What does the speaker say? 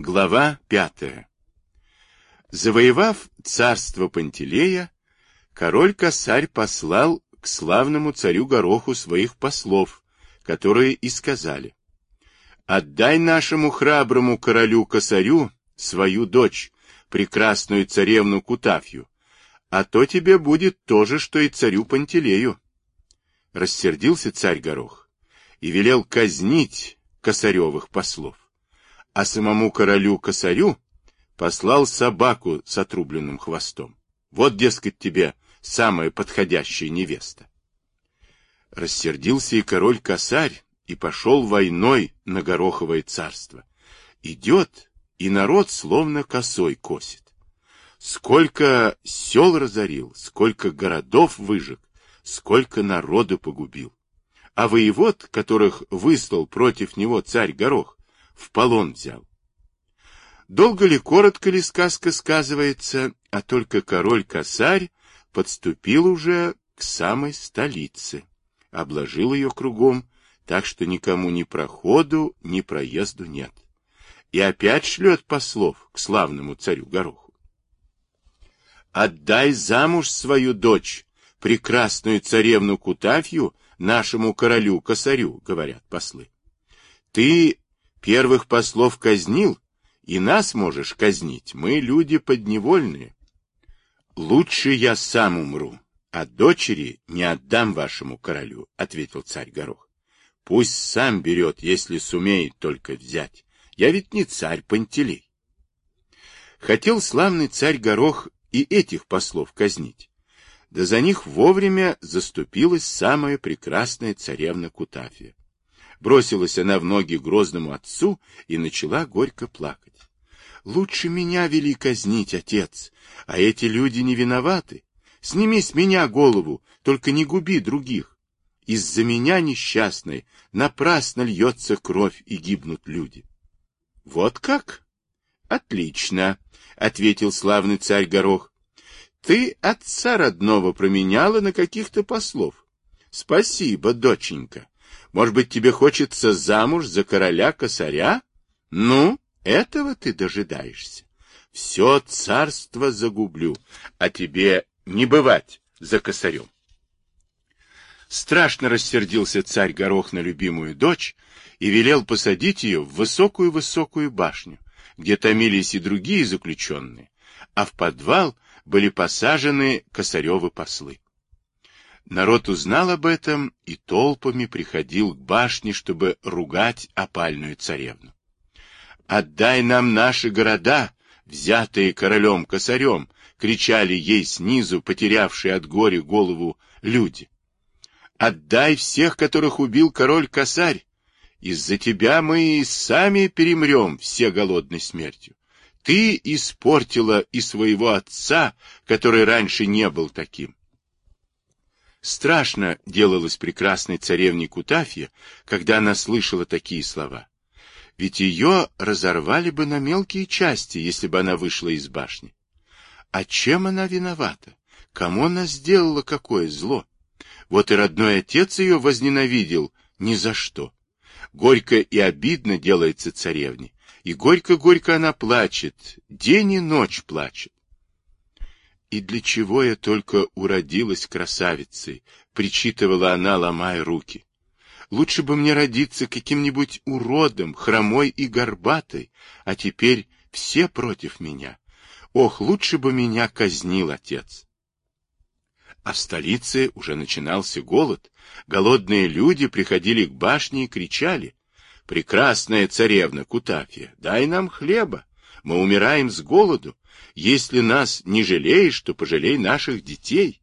Глава 5. Завоевав царство Пантелея, король-косарь послал к славному царю Гороху своих послов, которые и сказали: «Отдай нашему храброму королю-косарю свою дочь, прекрасную царевну Кутафью, а то тебе будет то же, что и царю Пантелею». Рассердился царь Горох и велел казнить косаревых послов, а самому королю-косарю послал собаку с отрубленным хвостом. Вот, дескать, тебе самая подходящая невеста. Рассердился и король-косарь и пошел войной на Гороховое царство. Идет, и народ словно косой косит. Сколько сел разорил, сколько городов выжег, сколько народу погубил. А воевод, которых выслал против него царь Горох, в полон взял. Долго ли, коротко ли сказка сказывается, а только король-косарь подступил уже к самой столице, обложил ее кругом, так что никому ни проходу, ни проезду нет. И опять шлет послов к славному царю Гороху. «Отдай замуж свою дочь, прекрасную царевну Кутафью, нашему королю-косарю», — говорят послы. «Ты первых послов казнил, и нас можешь казнить, мы люди подневольные. Лучше я сам умру, а дочери не отдам вашему королю», — ответил царь Горох. «Пусть сам берет, если сумеет только взять. Я ведь не царь Пантелей». Хотел славный царь Горох и этих послов казнить, да за них вовремя заступилась самая прекрасная царевна Кутафья. Бросилась она в ноги грозному отцу и начала горько плакать. «Лучше меня вели казнить, отец, а эти люди не виноваты. Сними с меня голову, только не губи других. Из-за меня несчастной напрасно льется кровь и гибнут люди». «Вот как? Отлично», — ответил славный царь Горох. «Ты отца родного променяла на каких-то послов. Спасибо, доченька. Может быть, тебе хочется замуж за короля-косаря? Ну, этого ты дожидаешься. Все царство загублю, а тебе не бывать за косарем». Страшно рассердился царь Горох на любимую дочь и велел посадить ее в высокую-высокую башню, где томились и другие заключенные, а в подвал были посажены косаревы послы. Народ узнал об этом и толпами приходил к башне, чтобы ругать опальную царевну. «Отдай нам наши города, взятые королем-косарем!» — кричали ей снизу, потерявшие от горя голову люди. «Отдай всех, которых убил король-косарь! Из-за тебя мы и сами перемрем все голодной смертью. Ты испортила и своего отца, который раньше не был таким». Страшно делалось прекрасной царевне Кутафье, когда она слышала такие слова. Ведь ее разорвали бы на мелкие части, если бы она вышла из башни. А чем она виновата? Кому она сделала какое зло? Вот и родной отец ее возненавидел ни за что. Горько и обидно делается царевне, и горько-горько она плачет, день и ночь плачет. «И для чего я только уродилась красавицей?» — причитывала она, ломая руки. «Лучше бы мне родиться каким-нибудь уродом, хромой и горбатой, а теперь все против меня. Ох, лучше бы меня казнил отец». А в столице уже начинался голод. Голодные люди приходили к башне и кричали: «Прекрасная царевна Кутафья, дай нам хлеба, мы умираем с голоду. Если нас не жалеешь, то пожалей наших детей».